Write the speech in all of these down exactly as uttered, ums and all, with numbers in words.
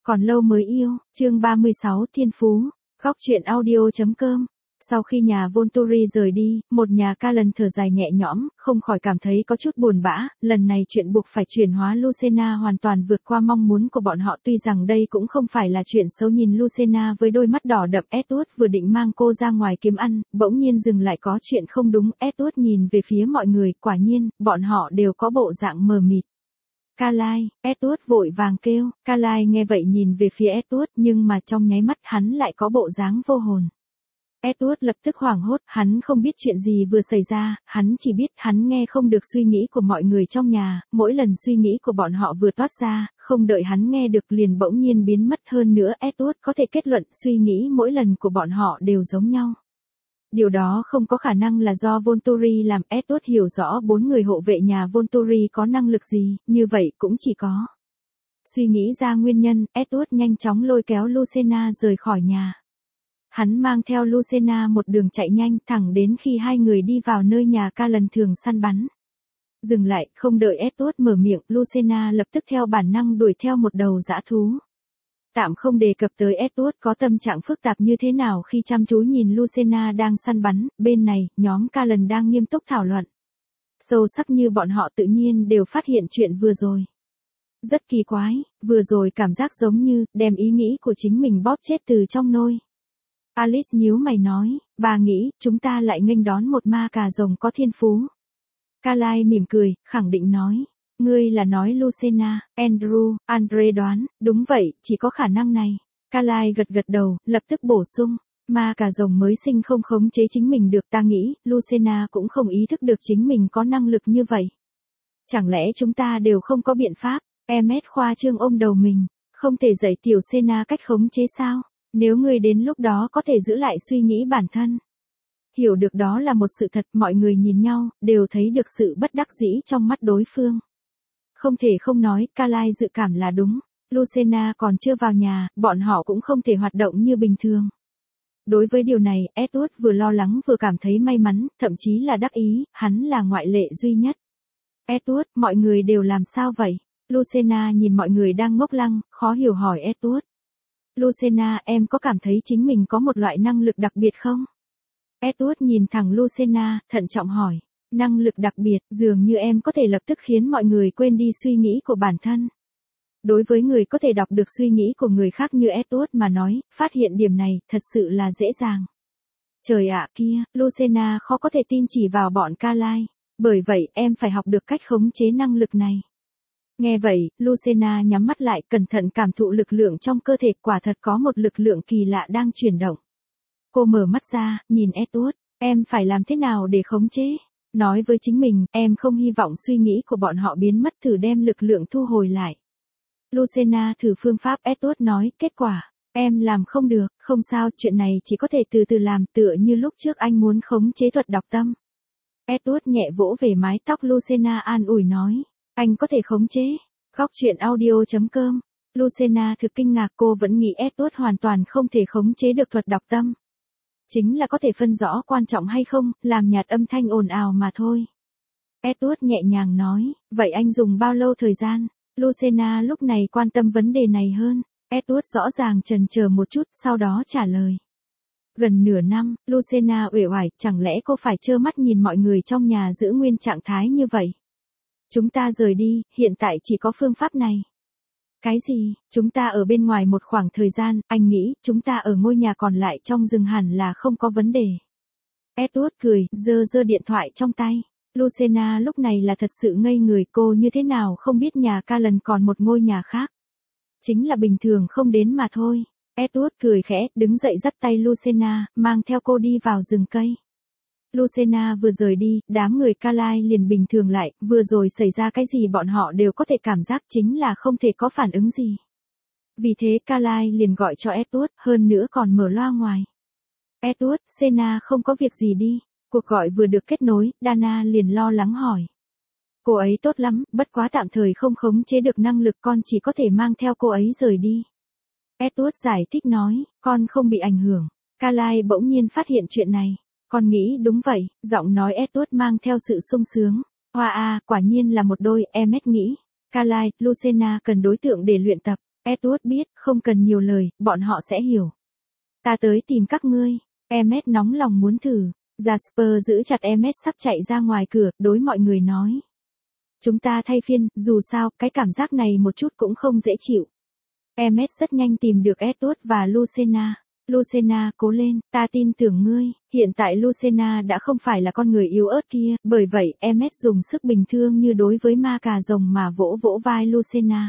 Còn lâu mới yêu, chương ba mươi sáu Thiên Phú, góc truyện audio.com. Sau khi nhà Volturi rời đi, một nhà Callan thở dài nhẹ nhõm, không khỏi cảm thấy có chút buồn bã, lần này chuyện buộc phải chuyển hóa Lucena hoàn toàn vượt qua mong muốn của bọn họ, tuy rằng đây cũng không phải là chuyện xấu. Nhìn Lucena với đôi mắt đỏ đậm, Edward vừa định mang cô ra ngoài kiếm ăn, bỗng nhiên dừng lại, có chuyện không đúng. Edward nhìn về phía mọi người, quả nhiên, bọn họ đều có bộ dạng mờ mịt. Carlisle, Edward vội vàng kêu. Carlisle nghe vậy nhìn về phía Edward, nhưng mà trong nháy mắt hắn lại có bộ dáng vô hồn. Edward lập tức hoảng hốt, hắn không biết chuyện gì vừa xảy ra, hắn chỉ biết hắn nghe không được suy nghĩ của mọi người trong nhà, mỗi lần suy nghĩ của bọn họ vừa toát ra, không đợi hắn nghe được liền bỗng nhiên biến mất. Hơn nữa Edward có thể kết luận suy nghĩ mỗi lần của bọn họ đều giống nhau. Điều đó không có khả năng là do Volturi làm. Edward hiểu rõ bốn người hộ vệ nhà Volturi có năng lực gì, như vậy cũng chỉ có. Suy nghĩ ra nguyên nhân, Edward nhanh chóng lôi kéo Lucena rời khỏi nhà. Hắn mang theo Lucena một đường chạy nhanh thẳng đến khi hai người đi vào nơi nhà Callan thường săn bắn. Dừng lại, không đợi Edward mở miệng, Lucena lập tức theo bản năng đuổi theo một đầu dã thú. Tạm không đề cập tới Edward có tâm trạng phức tạp như thế nào khi chăm chú nhìn Lucena đang săn bắn, bên này, nhóm Callan đang nghiêm túc thảo luận. Sâu sắc như bọn họ tự nhiên đều phát hiện chuyện vừa rồi. Rất kỳ quái, vừa rồi cảm giác giống như, đem ý nghĩ của chính mình bóp chết từ trong nôi. Alice nhíu mày nói, bà nghĩ, chúng ta lại nghênh đón một ma cà rồng có thiên phú. Carlisle mỉm cười, khẳng định nói. Ngươi là nói Lucena, Andrew, Andre đoán, đúng vậy, chỉ có khả năng này. Carlisle gật gật đầu, lập tức bổ sung. Ma cà rồng mới sinh không khống chế chính mình được, ta nghĩ, Lucena cũng không ý thức được chính mình có năng lực như vậy. Chẳng lẽ chúng ta đều không có biện pháp? Emmet khoa trương ôm đầu mình, không thể dạy tiểu Sena cách khống chế sao? Nếu ngươi đến lúc đó có thể giữ lại suy nghĩ bản thân. Hiểu được đó là một sự thật, mọi người nhìn nhau, đều thấy được sự bất đắc dĩ trong mắt đối phương. Không thể không nói, Carlisle dự cảm là đúng. Lucena còn chưa vào nhà, bọn họ cũng không thể hoạt động như bình thường. Đối với điều này, Edward vừa lo lắng vừa cảm thấy may mắn, thậm chí là đắc ý, hắn là ngoại lệ duy nhất. Edward, mọi người đều làm sao vậy? Lucena nhìn mọi người đang ngốc lăng, khó hiểu hỏi Edward. Lucena, em có cảm thấy chính mình có một loại năng lực đặc biệt không? Edward nhìn thẳng Lucena, thận trọng hỏi. Năng lực đặc biệt, dường như em có thể lập tức khiến mọi người quên đi suy nghĩ của bản thân. Đối với người có thể đọc được suy nghĩ của người khác như Edward mà nói, phát hiện điểm này, thật sự là dễ dàng. Trời ạ kia, Lucena khó có thể tin chỉ vào bọn Carlisle. Bởi vậy, em phải học được cách khống chế năng lực này. Nghe vậy, Lucena nhắm mắt lại, cẩn thận cảm thụ lực lượng trong cơ thể, quả thật có một lực lượng kỳ lạ đang chuyển động. Cô mở mắt ra, nhìn Edward, em phải làm thế nào để khống chế? Nói với chính mình, em không hy vọng suy nghĩ của bọn họ biến mất, thử đem lực lượng thu hồi lại. Lucena thử phương pháp, Edward nói, kết quả, em làm không được, không sao, chuyện này chỉ có thể từ từ làm, tựa như lúc trước anh muốn khống chế thuật đọc tâm. Edward nhẹ vỗ về mái tóc Lucena, an ủi nói. Anh có thể khống chế. Góc truyện audio.com. Lucena thực kinh ngạc, cô vẫn nghĩ Edward hoàn toàn không thể khống chế được thuật đọc tâm. Chính là có thể phân rõ quan trọng hay không, làm nhạt âm thanh ồn ào mà thôi. Edward nhẹ nhàng nói, vậy anh dùng bao lâu thời gian? Lucena lúc này quan tâm vấn đề này hơn. Edward rõ ràng chần chờ một chút, sau đó trả lời. Gần nửa năm, Lucena uể oải, chẳng lẽ cô phải trơ mắt nhìn mọi người trong nhà giữ nguyên trạng thái như vậy? Chúng ta rời đi, hiện tại chỉ có phương pháp này. Cái gì? Chúng ta ở bên ngoài một khoảng thời gian, anh nghĩ, chúng ta ở ngôi nhà còn lại trong rừng hẳn là không có vấn đề. Edward cười, giơ giơ điện thoại trong tay. Lucena lúc này là thật sự ngây người, cô như thế nào không biết nhà Callan còn một ngôi nhà khác. Chính là bình thường không đến mà thôi. Edward cười khẽ, đứng dậy dắt tay Lucena, mang theo cô đi vào rừng cây. Lucena vừa rời đi, đám người Carlisle liền bình thường lại, vừa rồi xảy ra cái gì bọn họ đều có thể cảm giác, chính là không thể có phản ứng gì. Vì thế Carlisle liền gọi cho Edward, hơn nữa còn mở loa ngoài. Edward, Sena không có việc gì đi. Cuộc gọi vừa được kết nối, Dana liền lo lắng hỏi. Cô ấy tốt lắm, bất quá tạm thời không khống chế được năng lực, con chỉ có thể mang theo cô ấy rời đi. Edward giải thích nói, con không bị ảnh hưởng. Carlisle bỗng nhiên phát hiện chuyện này. Con nghĩ đúng vậy, giọng nói Edward mang theo sự sung sướng. Hoa a, quả nhiên là một đôi, Emmet nghĩ. Carlisle, Lucena cần đối tượng để luyện tập. Edward biết, không cần nhiều lời, bọn họ sẽ hiểu. Ta tới tìm các ngươi. Emmett nóng lòng muốn thử. Jasper giữ chặt Emmett sắp chạy ra ngoài cửa, đối mọi người nói. Chúng ta thay phiên, dù sao, cái cảm giác này một chút cũng không dễ chịu. Emmett rất nhanh tìm được Edward và Lucena. Lucena, cố lên, ta tin tưởng ngươi. Hiện tại Lucena đã không phải là con người yếu ớt kia, bởi vậy Emmett dùng sức bình thường như đối với ma cà rồng mà vỗ vỗ vai Lucena.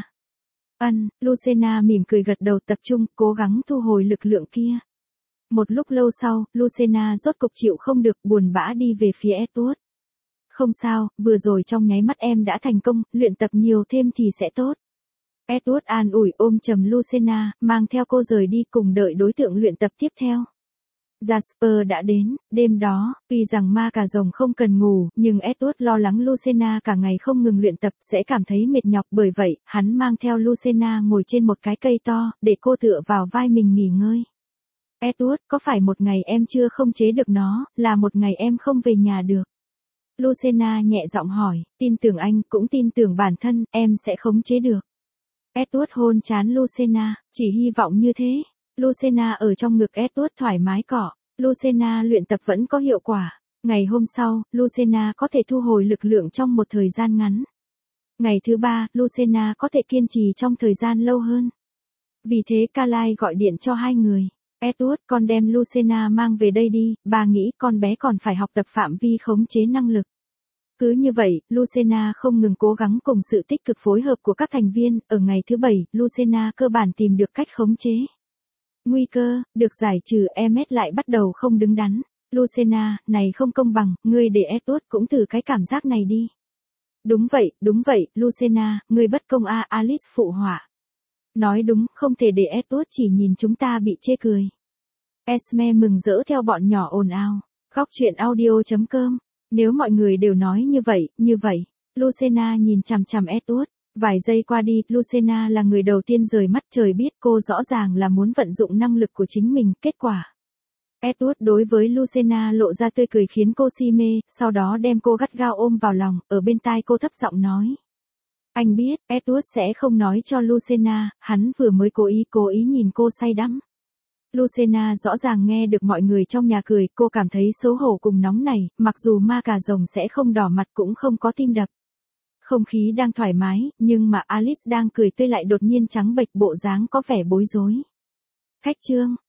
Ân, Lucena mỉm cười gật đầu, tập trung, cố gắng thu hồi lực lượng kia. Một lúc lâu sau, Lucena rốt cục chịu không được, buồn bã đi về phía Edward. Không sao, vừa rồi trong nháy mắt em đã thành công, luyện tập nhiều thêm thì sẽ tốt. Edward an ủi, ôm chầm Lucena, mang theo cô rời đi cùng đợi đối tượng luyện tập tiếp theo. Jasper đã đến, đêm đó, tuy rằng ma cà rồng không cần ngủ, nhưng Edward lo lắng Lucena cả ngày không ngừng luyện tập sẽ cảm thấy mệt nhọc, bởi vậy, hắn mang theo Lucena ngồi trên một cái cây to, để cô tựa vào vai mình nghỉ ngơi. Edward, có phải một ngày em chưa khống chế được nó, là một ngày em không về nhà được? Lucena nhẹ giọng hỏi, tin tưởng anh, cũng tin tưởng bản thân, em sẽ khống chế được. Edward hôn trán Lucena, chỉ hy vọng như thế. Lucena ở trong ngực Edward thoải mái cọ. Lucena luyện tập vẫn có hiệu quả. Ngày hôm sau, Lucena có thể thu hồi lực lượng trong một thời gian ngắn. Ngày thứ ba, Lucena có thể kiên trì trong thời gian lâu hơn. Vì thế Carly gọi điện cho hai người. Edward, con đem Lucena mang về đây đi, bà nghĩ con bé còn phải học tập phạm vi khống chế năng lực. Cứ như vậy, Lucena không ngừng cố gắng cùng sự tích cực phối hợp của các thành viên, ở ngày thứ bảy, Lucena cơ bản tìm được cách khống chế. Nguy cơ, được giải trừ, Emmett lại bắt đầu không đứng đắn. Lucena, này không công bằng, ngươi để Edward cũng thử cái cảm giác này đi. Đúng vậy, đúng vậy, Lucena, ngươi bất công a, Alice phụ họa. Nói đúng, không thể để Edward chỉ nhìn chúng ta bị chê cười. Esme mừng rỡ theo bọn nhỏ ồn ào. Góc truyện audio chấm com. Nếu mọi người đều nói như vậy, như vậy. Lucena nhìn chằm chằm Edward. Vài giây qua đi, Lucena là người đầu tiên rời mắt, trời biết cô rõ ràng là muốn vận dụng năng lực của chính mình, kết quả. Edward đối với Lucena lộ ra tươi cười khiến cô si mê, sau đó đem cô gắt gao ôm vào lòng, ở bên tai cô thấp giọng nói. Anh biết, Edward sẽ không nói cho Lucena, hắn vừa mới cố ý cố ý nhìn cô say đắm. Lucena rõ ràng nghe được mọi người trong nhà cười, cô cảm thấy xấu hổ cùng nóng này, mặc dù ma cà rồng sẽ không đỏ mặt cũng không có tim đập. Không khí đang thoải mái, nhưng mà Alice đang cười tươi lại đột nhiên trắng bệch, bộ dáng có vẻ bối rối. Khách trương,